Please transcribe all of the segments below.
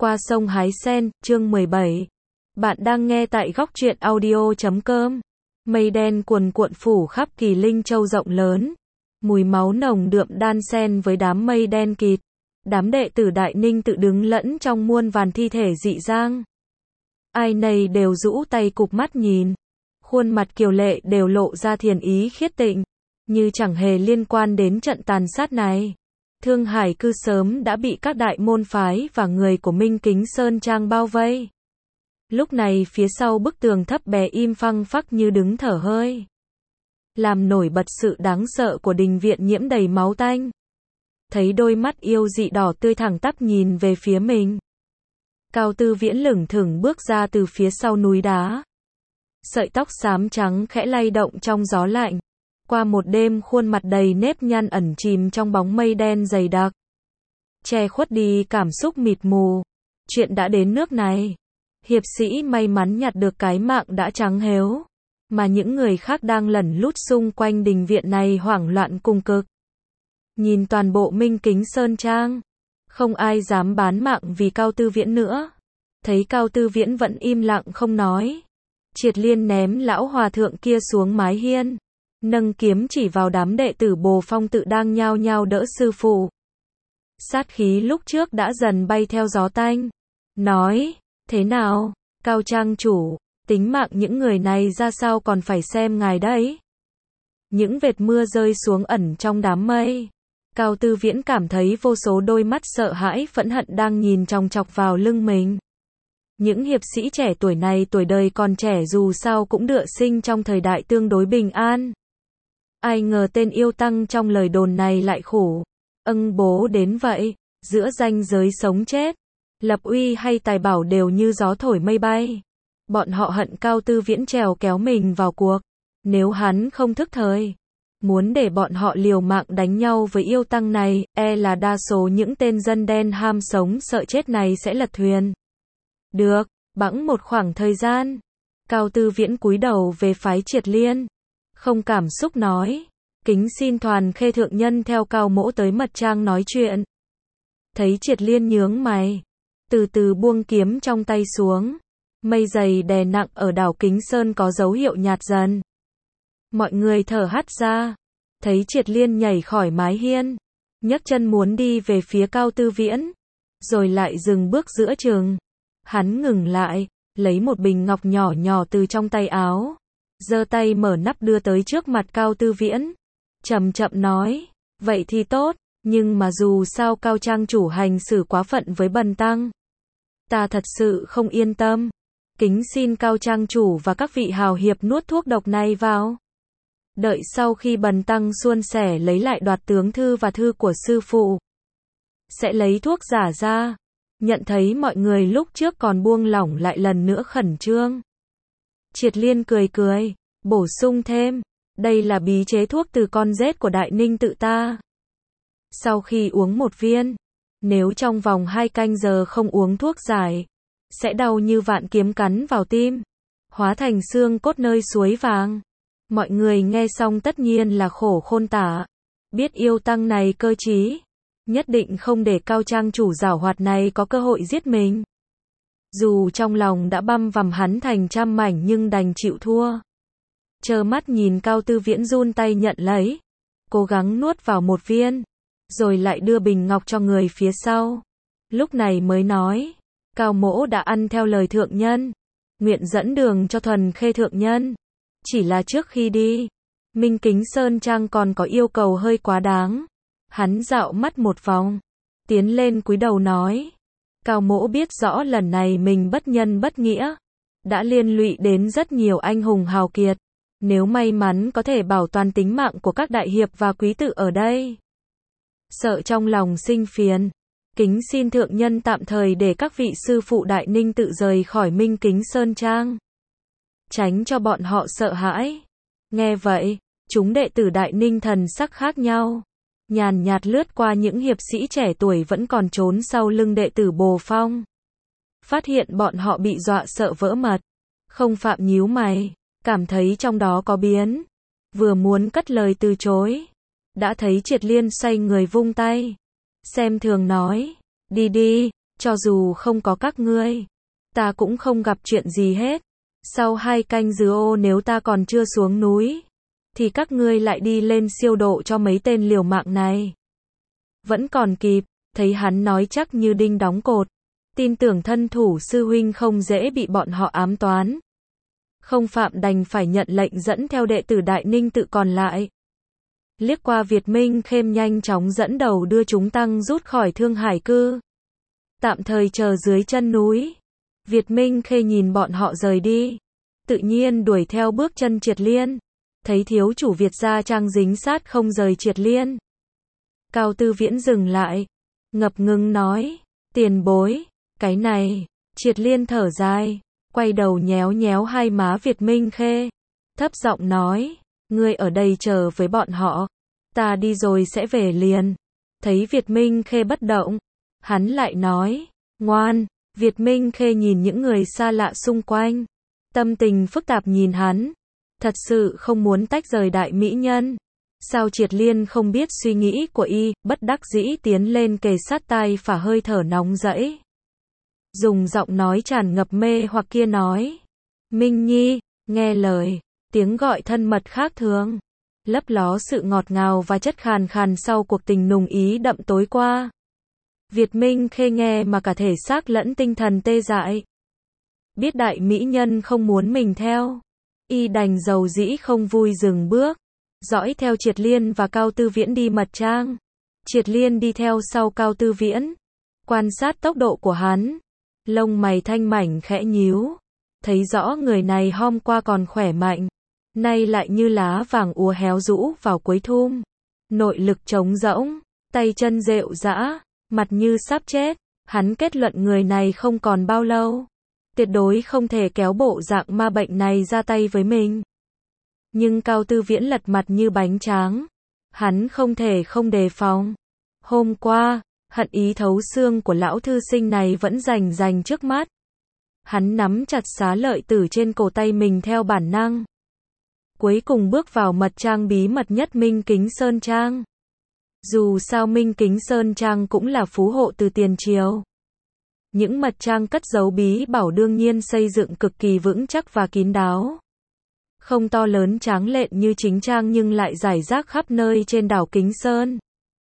Qua sông hái sen, chương 17. Bạn đang nghe tại góc truyện audio.com. Mây đen cuồn cuộn phủ khắp Kỳ Linh Châu rộng lớn. Mùi máu nồng đượm đan xen với đám mây đen kịt. Đám đệ tử Đại Ninh tự đứng lẫn trong muôn vàn thi thể dị giang. Ai nấy đều rũ tay cụp mắt nhìn. Khuôn mặt kiều lệ đều lộ ra thiền ý khiết tịnh, như chẳng hề liên quan đến trận tàn sát này. Thương Hải cư sớm đã bị các đại môn phái và người của Minh Kính Sơn Trang bao vây. Lúc này phía sau bức tường thấp bé im phăng phắc như đứng thở hơi. Làm nổi bật sự đáng sợ của đình viện nhiễm đầy máu tanh. Thấy đôi mắt yêu dị đỏ tươi thẳng tắp nhìn về phía mình. Cao Tư Viễn lững thững bước ra từ phía sau núi đá. Sợi tóc xám trắng khẽ lay động trong gió lạnh. Qua một đêm khuôn mặt đầy nếp nhăn ẩn chìm trong bóng mây đen dày đặc. Che khuất đi cảm xúc mịt mù. Chuyện đã đến nước này. Hiệp sĩ may mắn nhặt được cái mạng đã trắng héo. Mà những người khác đang lẩn lút xung quanh đình viện này hoảng loạn cùng cực. Nhìn toàn bộ Minh Kính Sơn Trang. Không ai dám bán mạng vì Cao Tư Viễn nữa. Thấy Cao Tư Viễn vẫn im lặng không nói. Triệt Liên ném lão hòa thượng kia xuống mái hiên. Nâng kiếm chỉ vào đám đệ tử Bồ Phong tự đang nhao nhao đỡ sư phụ. Sát khí lúc trước đã dần bay theo gió tanh. Nói, thế nào, Cao Trang chủ, tính mạng những người này ra sao còn phải xem ngài đấy. Những vệt mưa rơi xuống ẩn trong đám mây. Cao Tư Viễn cảm thấy vô số đôi mắt sợ hãi phẫn hận đang nhìn chòng chọc vào lưng mình. Những hiệp sĩ trẻ tuổi này tuổi đời còn trẻ dù sao cũng được sinh trong thời đại tương đối bình an. Ai ngờ tên yêu tăng trong lời đồn này lại khổ. Bố đến vậy, giữa ranh giới sống chết, lập uy hay tài bảo đều như gió thổi mây bay. Bọn họ hận Cao Tư Viễn trèo kéo mình vào cuộc. Nếu hắn không thức thời, muốn để bọn họ liều mạng đánh nhau với yêu tăng này, là đa số những tên dân đen ham sống sợ chết này sẽ lật thuyền. Được, bẵng một khoảng thời gian, Cao Tư Viễn cúi đầu về phái Triệt Liên. Không cảm xúc nói, kính xin Toàn Khê thượng nhân theo Cao mỗ tới mật trang nói chuyện. Thấy Triệt Liên nhướng mày, từ từ buông kiếm trong tay xuống. Mây dày đè nặng ở đảo Kính Sơn có dấu hiệu nhạt dần. Mọi người thở hắt ra. Thấy Triệt Liên nhảy khỏi mái hiên, nhấc chân muốn đi về phía Cao Tư Viễn, rồi lại dừng bước giữa chừng. Hắn ngừng lại, lấy một bình ngọc nhỏ nhỏ từ trong tay áo, giơ tay mở nắp đưa tới trước mặt Cao Tư Viễn. Chậm chậm nói, vậy thì tốt, nhưng mà dù sao Cao Trang chủ hành xử quá phận với bần tăng. Ta thật sự không yên tâm. Kính xin Cao Trang chủ và các vị hào hiệp nuốt thuốc độc này vào. Đợi sau khi bần tăng suôn sẻ lấy lại đoạt tướng thư và thư của sư phụ, sẽ lấy thuốc giả ra. Nhận thấy mọi người lúc trước còn buông lỏng lại lần nữa khẩn trương. Triệt Liên cười cười, bổ sung thêm, đây là bí chế thuốc từ con rết của Đại Ninh tự ta. Sau khi uống một viên, nếu trong vòng 2 canh giờ không uống thuốc giải, sẽ đau như vạn kiếm cắn vào tim, hóa thành xương cốt nơi suối vàng. Mọi người nghe xong tất nhiên là khổ khôn tả. Biết yêu tăng này cơ trí, nhất định không để Cao Trang chủ giảo hoạt này có cơ hội giết mình. Dù trong lòng đã băm vằm hắn thành trăm mảnh nhưng đành chịu thua. Trơ mắt nhìn Cao Tư Viễn run tay nhận lấy, cố gắng nuốt vào một viên, rồi lại đưa bình ngọc cho người phía sau. Lúc này mới nói, Cao mỗ đã ăn theo lời thượng nhân, nguyện dẫn đường cho Thuần Khê thượng nhân. Chỉ là trước khi đi, Minh Kính Sơn Trang còn có yêu cầu hơi quá đáng. Hắn dạo mắt một vòng, tiến lên cúi đầu nói, Cao mỗ biết rõ lần này mình bất nhân bất nghĩa, đã liên lụy đến rất nhiều anh hùng hào kiệt. Nếu may mắn có thể bảo toàn tính mạng của các đại hiệp và quý tử ở đây, sợ trong lòng sinh phiền, kính xin thượng nhân tạm thời để các vị sư phụ Đại Ninh tự rời khỏi Minh Kính Sơn Trang, tránh cho bọn họ sợ hãi. Nghe vậy, chúng đệ tử Đại Ninh thần sắc khác nhau, nhàn nhạt lướt qua những hiệp sĩ trẻ tuổi vẫn còn trốn sau lưng đệ tử Bồ Phong. Phát hiện bọn họ bị dọa sợ vỡ mật, không phạm nhíu mày, cảm thấy trong đó có biến. Vừa muốn cất lời từ chối, đã thấy Triệt Liên xoay người vung tay, xem thường nói, đi đi, cho dù không có các ngươi, ta cũng không gặp chuyện gì hết. Sau 2 canh giờ nếu ta còn chưa xuống núi, thì các ngươi lại đi lên siêu độ cho mấy tên liều mạng này. Vẫn còn kịp, thấy hắn nói chắc như đinh đóng cột. Tin tưởng thân thủ sư huynh không dễ bị bọn họ ám toán. Không phạm đành phải nhận lệnh dẫn theo đệ tử Đại Ninh tự còn lại. Liếc qua Việt Minh Khêm nhanh chóng dẫn đầu đưa chúng tăng rút khỏi Thương Hải Cư. Tạm thời chờ dưới chân núi. Việt Minh Khê nhìn bọn họ rời đi. Tự nhiên đuổi theo bước chân Triệt Liên. Thấy thiếu chủ Việt gia trang dính sát không rời Triệt Liên. Cao Tư Viễn dừng lại. Ngập ngừng nói. Tiền bối. Cái này. Triệt Liên thở dài. Quay đầu nhéo nhéo hai má Việt Minh Khê. Thấp giọng nói. Ngươi ở đây chờ với bọn họ. Ta đi rồi sẽ về liền. Thấy Việt Minh Khê bất động. Hắn lại nói. Ngoan. Việt Minh Khê nhìn những người xa lạ xung quanh. Tâm tình phức tạp nhìn hắn. Thật sự không muốn tách rời đại mỹ nhân. Sao Triệt Liên không biết suy nghĩ của y, bất đắc dĩ tiến lên kề sát tai phả hơi thở nóng rẫy. Dùng giọng nói tràn ngập mê hoặc kia nói. Minh Nhi, nghe lời, tiếng gọi thân mật khác thường. Lấp ló sự ngọt ngào và chất khàn khàn sau cuộc tình nùng ý đậm tối qua. Việt Minh Khê nghe mà cả thể xác lẫn tinh thần tê dại. Biết đại mỹ nhân không muốn mình theo. Y đành dầu dĩ không vui dừng bước. Dõi theo Triệt Liên và Cao Tư Viễn đi mật trang. Triệt Liên đi theo sau Cao Tư Viễn. Quan sát tốc độ của hắn. Lông mày thanh mảnh khẽ nhíu. Thấy rõ người này hôm qua còn khỏe mạnh. Nay lại như lá vàng úa héo rũ vào cuối thum. Nội lực trống rỗng. Tay chân rệu rã. Mặt như sắp chết. Hắn kết luận người này không còn bao lâu. Tuyệt đối không thể kéo bộ dạng ma bệnh này ra tay với mình. Nhưng Cao Tư Viễn lật mặt như bánh tráng. Hắn không thể không đề phòng. Hôm qua, hận ý thấu xương của lão thư sinh này vẫn rành rành trước mắt. Hắn nắm chặt xá lợi tử trên cổ tay mình theo bản năng. Cuối cùng bước vào mật trang bí mật nhất Minh Kính Sơn Trang. Dù sao Minh Kính Sơn Trang cũng là phú hộ từ tiền triều. Những mật trang cất giấu bí bảo đương nhiên xây dựng cực kỳ vững chắc và kín đáo. Không to lớn tráng lệ như chính trang nhưng lại rải rác khắp nơi trên đảo Kính Sơn.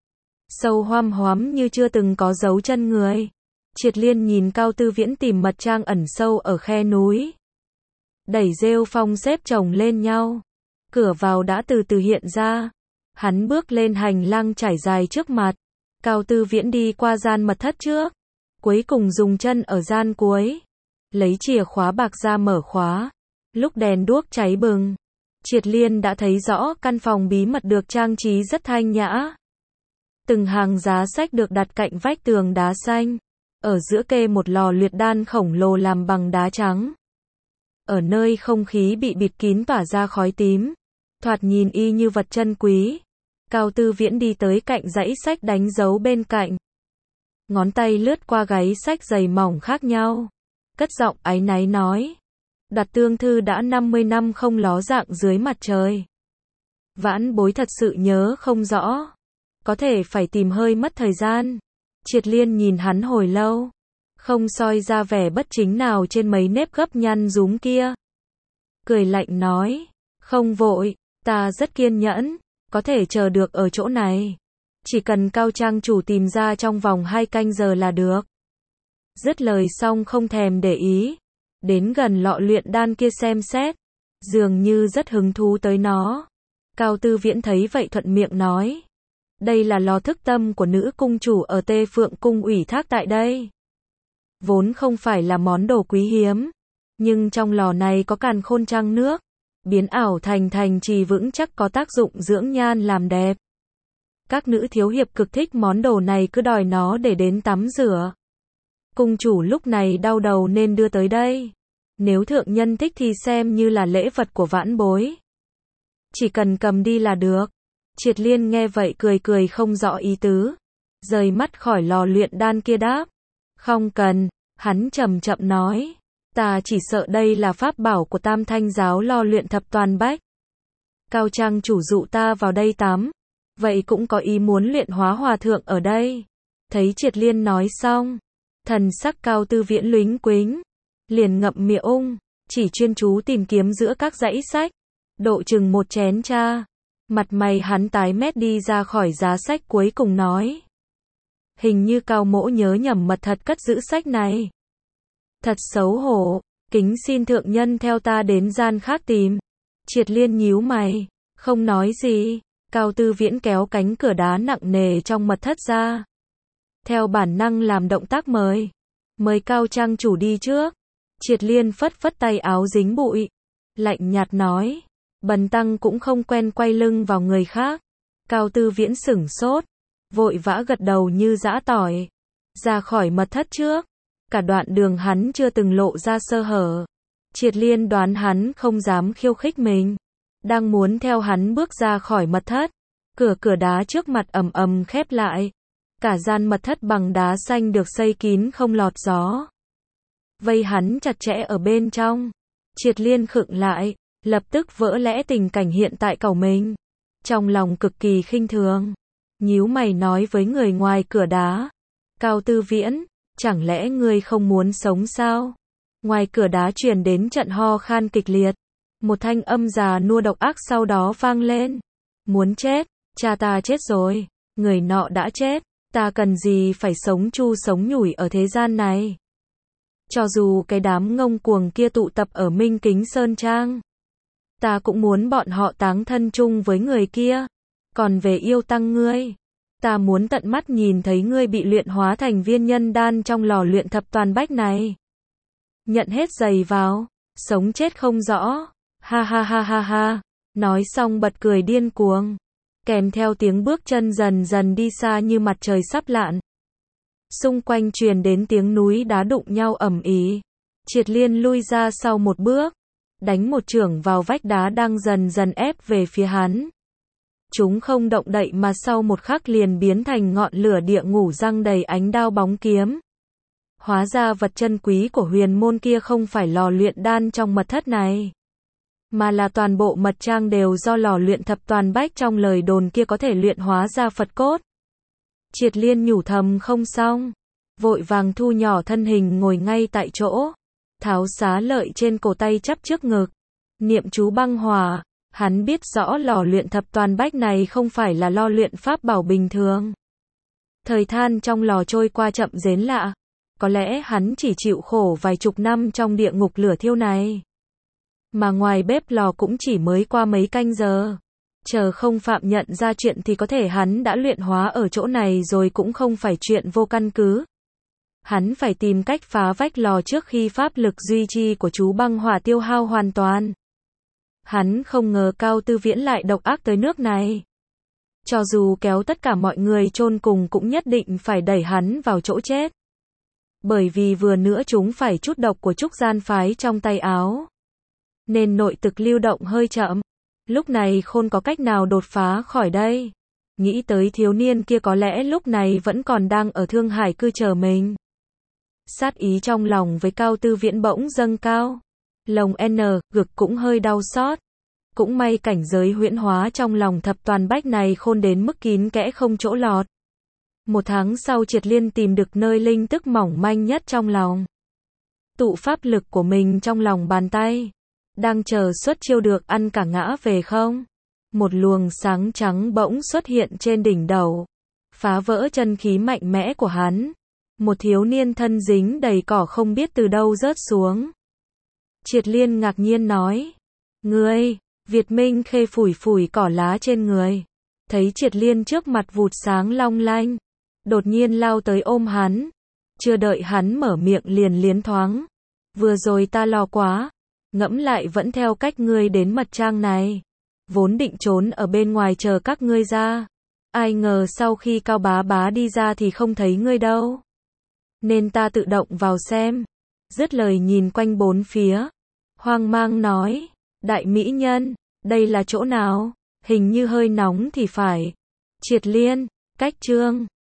Sâu hoăm hoắm như chưa từng có dấu chân người. Triệt Liên nhìn Cao Tư Viễn tìm mật trang ẩn sâu ở khe núi. Đẩy rêu phong xếp chồng lên nhau. Cửa vào đã từ từ hiện ra. Hắn bước lên hành lang trải dài trước mặt. Cao Tư Viễn đi qua gian mật thất trước. Cuối cùng dùng chân ở gian cuối. Lấy chìa khóa bạc ra mở khóa. Lúc đèn đuốc cháy bừng. Triệt Liên đã thấy rõ căn phòng bí mật được trang trí rất thanh nhã. Từng hàng giá sách được đặt cạnh vách tường đá xanh. Ở giữa kê một lò luyện đan khổng lồ làm bằng đá trắng. Ở nơi không khí bị bịt kín tỏa ra khói tím. Thoạt nhìn y như vật chân quý. Cao Tư Viễn đi tới cạnh dãy sách đánh dấu bên cạnh. Ngón tay lướt qua gáy sách dày mỏng khác nhau. Cất giọng áy náy nói. Đặt tương thư đã 50 năm không ló dạng dưới mặt trời. Vãn bối thật sự nhớ không rõ. Có thể phải tìm hơi mất thời gian. Triệt Liên nhìn hắn hồi lâu. Không soi ra vẻ bất chính nào trên mấy nếp gấp nhăn rúm kia. Cười lạnh nói. Không vội, ta rất kiên nhẫn. Có thể chờ được ở chỗ này. Chỉ cần Cao trang chủ tìm ra trong vòng 2 canh giờ là được. Dứt lời xong không thèm để ý. Đến gần lọ luyện đan kia xem xét. Dường như rất hứng thú tới nó. Cao Tư Viễn thấy vậy thuận miệng nói. Đây là lò thức tâm của nữ cung chủ ở Tê Phượng cung ủy thác tại đây. Vốn không phải là món đồ quý hiếm. Nhưng trong lò này có càn khôn trăng nước. Biến ảo thành trì vững chắc có tác dụng dưỡng nhan làm đẹp. Các nữ thiếu hiệp cực thích món đồ này cứ đòi nó để đến tắm rửa. Cung chủ lúc này đau đầu nên đưa tới đây. Nếu thượng nhân thích thì xem như là lễ vật của vãn bối. Chỉ cần cầm đi là được. Triệt Liên nghe vậy cười không rõ ý tứ. Rời mắt khỏi lò luyện đan kia đáp. Không cần, hắn chậm chậm nói. Ta chỉ sợ đây là pháp bảo của Tam Thanh giáo lò luyện thập toàn bách. Cao trang chủ dụ ta vào đây tắm. Vậy cũng có ý muốn luyện hóa hòa thượng ở đây. Thấy Triệt Liên nói xong. Thần sắc Cao Tư Viễn lúnh quính, liền ngậm miệng, chỉ chuyên chú tìm kiếm giữa các dãy sách, độ chừng một chén trà. Mặt mày hắn tái mét đi ra khỏi giá sách cuối cùng nói. Hình như Cao mỗ nhớ nhầm mật thật cất giữ sách này. Thật xấu hổ, kính xin thượng nhân theo ta đến gian khác tìm. Triệt Liên nhíu mày, không nói gì. Cao Tư Viễn kéo cánh cửa đá nặng nề trong mật thất ra. Theo bản năng làm động tác mời. Mời Cao trang chủ đi trước. Triệt Liên phất phất tay áo dính bụi. Lạnh nhạt nói. Bần tăng cũng không quen quay lưng vào người khác. Cao Tư Viễn sửng sốt. Vội vã gật đầu như giã tỏi. Ra khỏi mật thất trước. Cả đoạn đường hắn chưa từng lộ ra sơ hở. Triệt Liên đoán hắn không dám khiêu khích mình. Đang muốn theo hắn bước ra khỏi mật thất. Cửa đá trước mặt ầm ầm khép lại. Cả gian mật thất bằng đá xanh được xây kín không lọt gió. Vây hắn chặt chẽ ở bên trong. Triệt Liên khựng lại, lập tức vỡ lẽ tình cảnh hiện tại cậu mình. Trong lòng cực kỳ khinh thường. Nhíu mày nói với người ngoài cửa đá. Cao Tư Viễn, chẳng lẽ ngươi không muốn sống sao? Ngoài cửa đá truyền đến trận ho khan kịch liệt. Một thanh âm già nua độc ác sau đó vang lên. Muốn chết, cha ta chết rồi, người nọ đã chết, ta cần gì phải sống chu sống nhủi ở thế gian này. Cho dù cái đám ngông cuồng kia tụ tập ở Minh Kính Sơn Trang, ta cũng muốn bọn họ táng thân chung với người kia. Còn về yêu tăng ngươi, ta muốn tận mắt nhìn thấy ngươi bị luyện hóa thành viên nhân đan trong lò luyện thập toàn bách này. Nhận hết giày vào, sống chết không rõ. Ha ha ha ha ha. Nói xong bật cười điên cuồng. Kèm theo tiếng bước chân dần dần đi xa như mặt trời sắp lặn. Xung quanh truyền đến tiếng núi đá đụng nhau ầm ĩ. Triệt Liên lui ra sau một bước. Đánh một chưởng vào vách đá đang dần dần ép về phía hắn. Chúng không động đậy mà sau một khắc liền biến thành ngọn lửa địa ngục răng đầy ánh đao bóng kiếm. Hóa ra vật chân quý của huyền môn kia không phải lò luyện đan trong mật thất này, mà là toàn bộ mật trang đều do lò luyện thập toàn bách trong lời đồn kia có thể luyện hóa ra Phật cốt. Triệt Liên nhủ thầm không xong, vội vàng thu nhỏ thân hình ngồi ngay tại chỗ, tháo xá lợi trên cổ tay chắp trước ngực, niệm chú băng hỏa. Hắn biết rõ lò luyện thập toàn bách này không phải là lò luyện pháp bảo bình thường. Thời than trong lò trôi qua chậm rến lạ. Có lẽ hắn chỉ chịu khổ vài chục năm trong địa ngục lửa thiêu này. Mà ngoài bếp lò cũng chỉ mới qua mấy canh giờ. Chờ không phạm nhận ra chuyện thì có thể hắn đã luyện hóa ở chỗ này rồi cũng không phải chuyện vô căn cứ. Hắn phải tìm cách phá vách lò trước khi pháp lực duy trì của chú băng hỏa tiêu hao hoàn toàn. Hắn không ngờ Cao Tư Viễn lại độc ác tới nước này. Cho dù kéo tất cả mọi người chôn cùng cũng nhất định phải đẩy hắn vào chỗ chết. Bởi vì vừa nữa chúng phải chút độc của trúc gian phái trong tay áo. Nên nội tực lưu động hơi chậm. Lúc này khôn có cách nào đột phá khỏi đây. Nghĩ tới thiếu niên kia có lẽ lúc này vẫn còn đang ở Thương Hải cư chờ mình. Sát ý trong lòng với Cao Tư Viễn bỗng dâng cao. Lòng ngực cũng hơi đau xót. Cũng may cảnh giới huyễn hóa trong lòng thập toàn bách này khôn đến mức kín kẽ không chỗ lọt. Một tháng sau Triệt Liên tìm được nơi linh tức mỏng manh nhất trong lòng. Tụ pháp lực của mình trong lòng bàn tay. Đang chờ xuất chiêu được ăn cả ngã về không? Một luồng sáng trắng bỗng xuất hiện trên đỉnh đầu. Phá vỡ chân khí mạnh mẽ của hắn. Một thiếu niên thân dính đầy cỏ không biết từ đâu rớt xuống. Triệt Liên ngạc nhiên nói. Ngươi, Việt Minh Khê phủi phủi cỏ lá trên người. Thấy Triệt Liên trước mặt vụt sáng long lanh. Đột nhiên lao tới ôm hắn. Chưa đợi hắn mở miệng liền liến thoáng. Vừa rồi ta lo quá. Ngẫm lại vẫn theo cách ngươi đến mật trang này. Vốn định trốn ở bên ngoài chờ các ngươi ra. Ai ngờ sau khi Cao bá bá đi ra thì không thấy ngươi đâu. Nên ta tự động vào xem. Dứt lời nhìn quanh bốn phía. Hoang mang nói. Đại mỹ nhân, đây là chỗ nào? Hình như hơi nóng thì phải. Triệt Liên, cách chương.